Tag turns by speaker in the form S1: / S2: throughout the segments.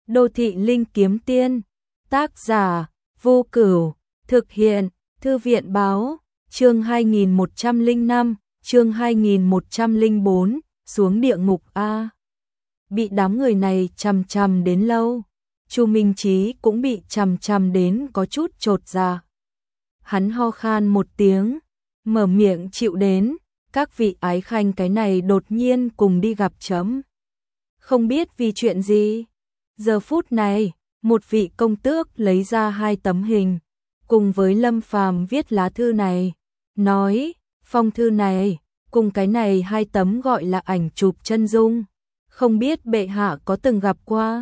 S1: Đô thị linh kiếm tiên, tác giả, Vô Cửu, thực hiện, Thư viện báo, chương 2105, chương 2104, xuống địa ngục A. Bị đám người này chằm chằm đến lâu, Chu Minh Chí cũng bị chằm chằm đến có chút chột dạ. Hắn ho khan một tiếng, mở miệng chịu đến, các vị ái khanh cái này đột nhiên cùng đi gặp chấm. Không biết vì chuyện gì. Giờ phút này, một vị công tước lấy ra 2 tấm hình, cùng với Lâm Phàm viết lá thư này, nói, phong thư này, cùng cái này 2 tấm gọi là ảnh chụp chân dung, không biết bệ hạ có từng gặp qua.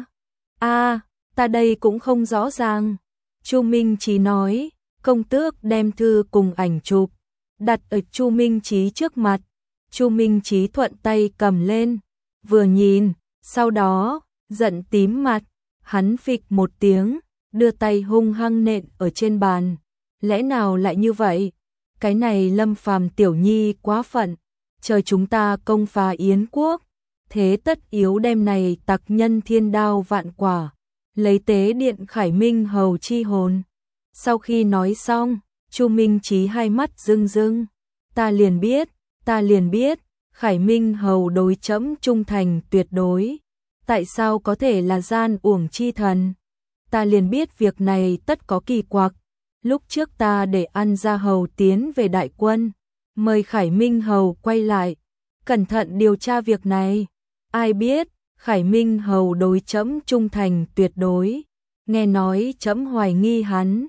S1: Ta đây cũng không rõ ràng. Chu Minh Chí nói, công tước đem thư cùng ảnh chụp, đặt ở Chu Minh Chí trước mặt. Chu Minh Chí thuận tay cầm lên, vừa nhìn, sau đó, giận tím mặt, hắn phịch một tiếng, đưa tay hung hăng nện ở trên bàn. Lẽ nào lại như vậy? Cái này Lâm Phàm tiểu nhi quá phận, chờ chúng ta công phá Yến quốc, thế tất yếu đem này tặc nhân thiên đao vạn quả, lấy tế điện Khải Minh hầu chi hồn. Sau khi nói xong, Chu Minh Chí hai mắt rưng rưng, ta liền biết, Khải Minh hầu đối chấm trung thành tuyệt đối, tại sao có thể là gian uổng chi thần? Ta liền biết việc này tất có kỳ quặc. Lúc trước ta để An Gia hầu tiến về đại quân, mời Khải Minh hầu quay lại, cẩn thận điều tra việc này. Ai biết, Khải Minh hầu đối chấm trung thành tuyệt đối, nghe nói chấm hoài nghi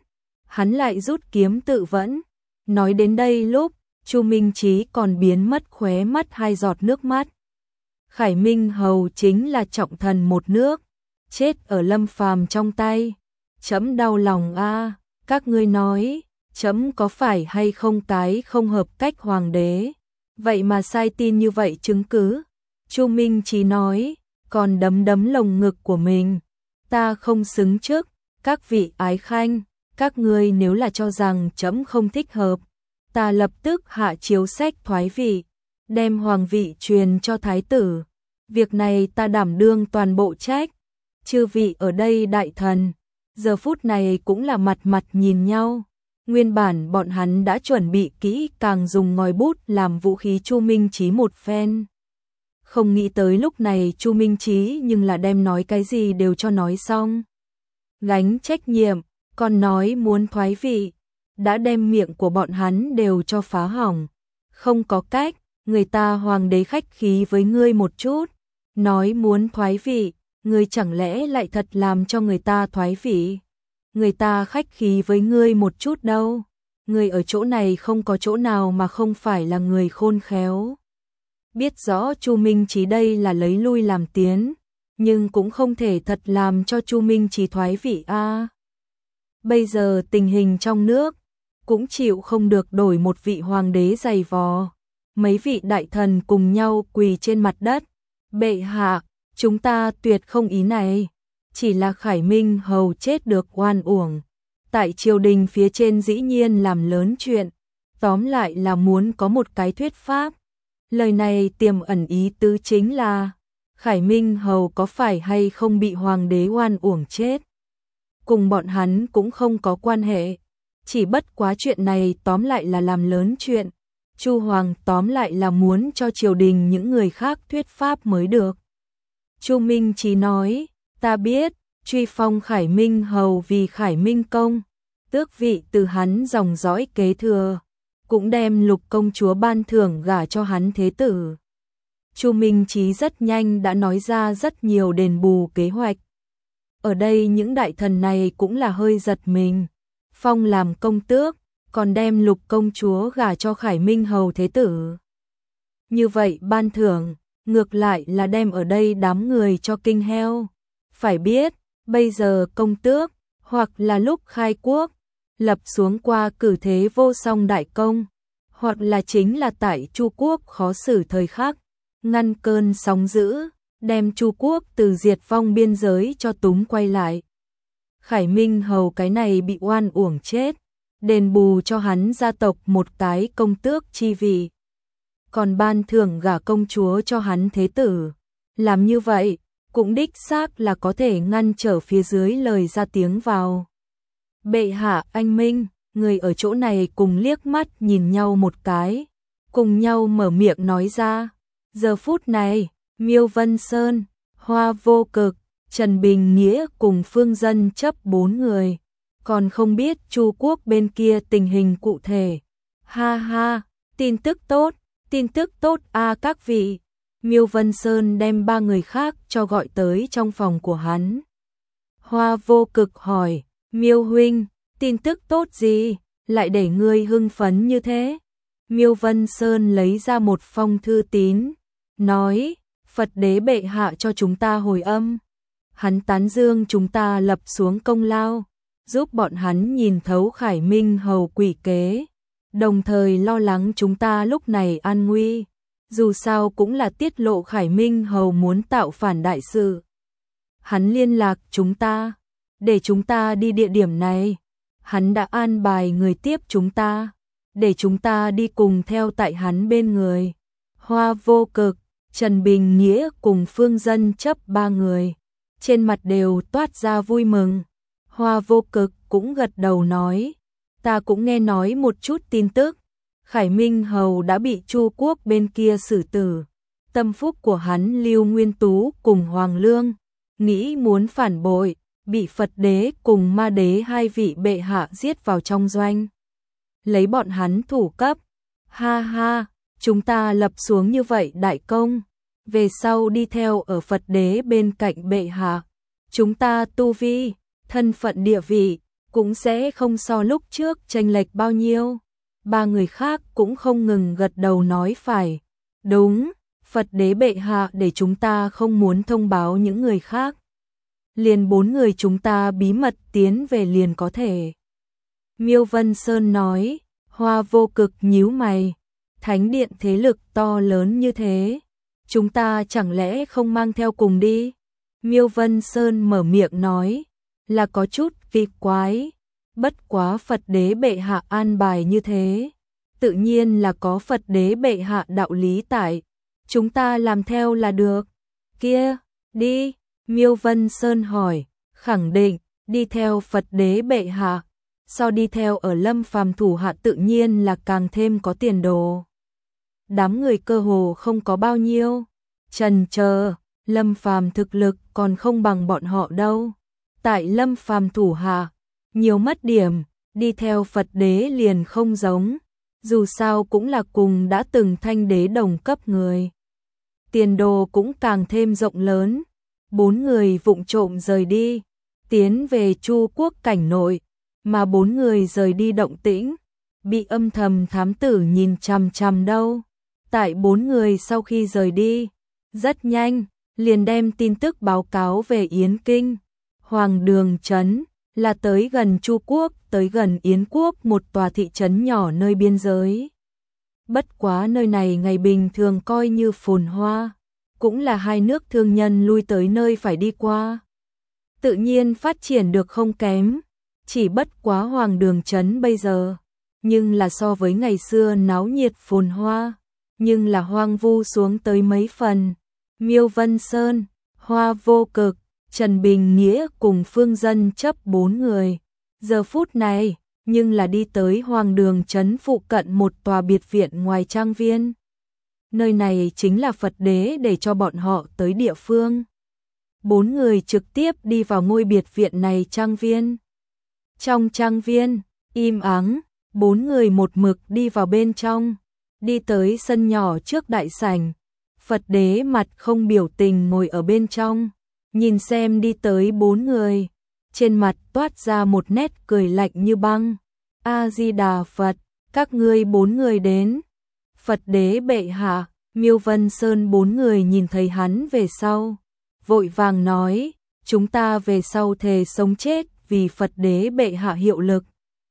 S1: hắn lại rút kiếm tự vẫn. Nói đến đây lúc, Chu Minh Chí còn biến mất khóe mắt 2 giọt nước mắt. Khải Minh hầu chính là trọng thần một nước, chết ở Lâm Phàm trong tay. Chấm đau lòng a. Các ngươi nói, chấm có phải hay không cái không hợp cách hoàng đế, vậy mà sai tin như vậy chứng cứ. Chu Minh Chí nói, còn đấm lồng ngực của mình, ta không xứng trước, các vị ái khanh, các ngươi nếu là cho rằng chấm không thích hợp, ta lập tức hạ chiếu sách thoái vị, đem hoàng vị truyền cho thái tử. Việc này ta đảm đương toàn bộ trách. Chư vị ở đây đại thần, giờ phút này cũng là mặt nhìn nhau. Nguyên bản bọn hắn đã chuẩn bị kỹ càng dùng ngòi bút làm vũ khí Chu Minh Chí một phen. Không nghĩ tới lúc này Chu Minh Chí nhưng là đem nói cái gì đều cho nói xong. Gánh trách nhiệm, còn nói muốn thoái vị, đã đem miệng của bọn hắn đều cho phá hỏng. Không có cách, người ta hoàng đế khách khí với ngươi một chút, nói muốn thoái vị, ngươi chẳng lẽ lại thật làm cho người ta thoái vị? Người ta khách khí với ngươi một chút đâu. Ngươi ở chỗ này không có chỗ nào mà không phải là người khôn khéo. Biết rõ Chu Minh Chí đây là lấy lui làm tiến, nhưng cũng không thể thật làm cho Chu Minh Chí thoái vị a. Bây giờ tình hình trong nước cũng chịu không được đổi một vị hoàng đế dày vò. Mấy vị đại thần cùng nhau quỳ trên mặt đất. Bệ hạ, chúng ta tuyệt không ý này, chỉ là Khải Minh hầu chết được oan uổng, tại triều đình phía trên dĩ nhiên làm lớn chuyện, tóm lại là muốn có một cái thuyết pháp. Lời này tiềm ẩn ý tứ chính là Khải Minh hầu có phải hay không bị hoàng đế oan uổng chết, cùng bọn hắn cũng không có quan hệ, chỉ bất quá chuyện này tóm lại là làm lớn chuyện. Chu hoàng tóm lại là muốn cho triều đình những người khác thuyết pháp mới được. Chu Minh Chí nói, ta biết, truy phong Khải Minh hầu vì Khải Minh công, tước vị từ hắn dòng dõi kế thừa, cũng đem Lục công chúa ban thưởng gả cho hắn thế tử. Chu Minh Chí rất nhanh đã nói ra rất nhiều đền bù kế hoạch. Ở đây những đại thần này cũng là hơi giật mình, phong làm công tước, còn đem Lục công chúa gả cho Khải Minh hầu thế tử. Như vậy ban thưởng, ngược lại là đem ở đây đám người cho kinh heo. Phải biết, bây giờ công tước, hoặc là lúc khai quốc, lập xuống qua cử thế vô song đại công, hoặc là chính là tại Chu quốc khó xử thời khắc, ngăn cơn sóng dữ, đem Chu quốc từ diệt vong biên giới cho túng quay lại. Khải Minh hầu cái này bị oan uổng chết, đền bù cho hắn gia tộc một cái công tước chi vị, còn ban thưởng gả công chúa cho hắn thế tử. Làm như vậy, cũng đích xác là có thể ngăn trở phía dưới lời ra tiếng vào. Bệ hạ anh minh, người ở chỗ này cùng liếc mắt nhìn nhau một cái, cùng nhau mở miệng nói ra. Giờ phút này, Miêu Vân Sơn, Hoa Vô Cực, Trần Bình Nghĩa cùng Phương Dân chấp 4 người, còn không biết Chu Quốc bên kia tình hình cụ thể. Ha ha, tin tức tốt a các vị. Miêu Vân Sơn đem 3 người khác cho gọi tới trong phòng của hắn. Hoa Vô Cực hỏi, Miêu huynh, tin tức tốt gì, lại để ngươi hưng phấn như thế? Miêu Vân Sơn lấy ra một phong thư tín, nói, Phật đế bệ hạ cho chúng ta hồi âm. Hắn tán dương chúng ta lập xuống công lao, giúp bọn hắn nhìn thấu Khải Minh hầu quỷ kế, đồng thời lo lắng chúng ta lúc này an nguy. Dù sao cũng là tiết lộ Khải Minh hầu muốn tạo phản đại sự. Hắn liên lạc chúng ta, để chúng ta đi địa điểm này. Hắn đã an bài người tiếp chúng ta, để chúng ta đi cùng theo tại hắn bên người. Hoa Vô Cực, Trần Bình Nghĩa cùng Phương Dân chấp 3 người, trên mặt đều toát ra vui mừng. Hoa Vô Cực cũng gật đầu nói, ta cũng nghe nói một chút tin tức. Khải Minh hầu đã bị Chu Quốc bên kia xử tử. Tâm phúc của hắn Lưu Nguyên Tú cùng Hoàng Lương nghĩ muốn phản bội, bị Phật đế cùng Ma đế 2 vị bệ hạ giết vào trong doanh. Lấy bọn hắn thủ cấp. Ha ha, chúng ta lập xuống như vậy đại công, về sau đi theo ở Phật đế bên cạnh bệ hạ, chúng ta tu vi, thân phận địa vị cũng sẽ không so lúc trước chênh lệch bao nhiêu. 3 người khác cũng không ngừng gật đầu nói phải. Đúng, Phật đế bệ hạ để chúng ta không muốn thông báo những người khác. Liền 4 người chúng ta bí mật tiến về liền có thể. Miêu Vân Sơn nói, Hoa Vô Cực nhíu mày. Thánh điện thế lực to lớn như thế, chúng ta chẳng lẽ không mang theo cùng đi? Miêu Vân Sơn mở miệng nói, là có chút kỳ quái. Bất quá Phật đế bệ hạ an bài như thế, tự nhiên là có Phật đế bệ hạ đạo lý tại, chúng ta làm theo là được. Kia, đi, Miêu Vân Sơn hỏi, khẳng định, đi theo Phật đế bệ hạ, so đi theo ở Lâm Phàm thủ hạ tự nhiên là càng thêm có tiền đồ. Đám người cơ hồ không có bao nhiêu, chần chờ, Lâm Phàm thực lực còn không bằng bọn họ đâu. Tại Lâm Phàm thủ hạ, nhiều mất điểm, đi theo Phật đế liền không giống, dù sao cũng là cùng đã từng thanh đế đồng cấp người. Tiền đồ cũng càng thêm rộng lớn. 4 người vụng trộm rời đi, tiến về Chu Quốc cảnh nội, mà 4 người rời đi động tĩnh, bị âm thầm thám tử nhìn chằm chằm đâu. Tại 4 người sau khi rời đi, rất nhanh, liền đem tin tức báo cáo về Yến Kinh. Hoàng Đường Trấn là tới gần Chu Quốc, tới gần Yến Quốc một tòa thị trấn nhỏ nơi biên giới. Bất quá nơi này ngày bình thường coi như phồn hoa, cũng là 2 nước thương nhân lui tới nơi phải đi qua. Tự nhiên phát triển được không kém, chỉ bất quá Hoàng Đường Trấn bây giờ, nhưng là so với ngày xưa náo nhiệt phồn hoa, nhưng là hoang vu xuống tới mấy phần. Miêu Vân Sơn, Hoa Vô Cực, Trần Bình Nghĩa cùng Phương Dân chấp 4 người. Giờ phút này, nhưng là đi tới Hoàng Đường Trấn phụ cận một tòa biệt viện ngoài trang viên. Nơi này chính là Phật đế để cho bọn họ tới địa phương. 4 người trực tiếp đi vào ngôi biệt viện này trang viên. Trong trang viên, im ắng, 4 người một mực đi vào bên trong, đi tới sân nhỏ trước đại sảnh. Phật đế mặt không biểu tình ngồi ở bên trong, nhìn xem đi tới 4 người, trên mặt toát ra một nét cười lạnh như băng. A-di-đà Phật, các ngươi 4 người đến. Phật đế bệ hạ, Miêu Vân Sơn 4 người nhìn thấy hắn về sau, vội vàng nói, chúng ta về sau thề sống chết vì Phật đế bệ hạ hiệu lực.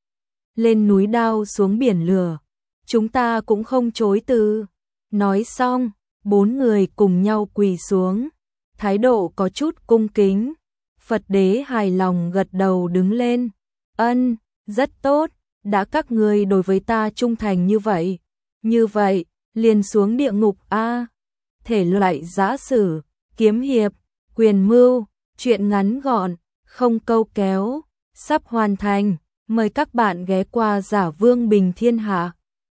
S1: Lên núi đao xuống biển lửa, chúng ta cũng không chối từ. Nói xong, 4 người cùng nhau quỳ xuống, thái độ có chút cung kính. Phật đế hài lòng gật đầu đứng lên, ân, rất tốt, đã các ngươi đối với ta trung thành như vậy, liền xuống địa ngục a. Thể loại giã sử, kiếm hiệp, Quyền Mưu, chuyện ngắn gọn, không câu kéo, sắp hoàn thành. Mời các bạn ghé qua Giả Vương Bình Thiên Hạ.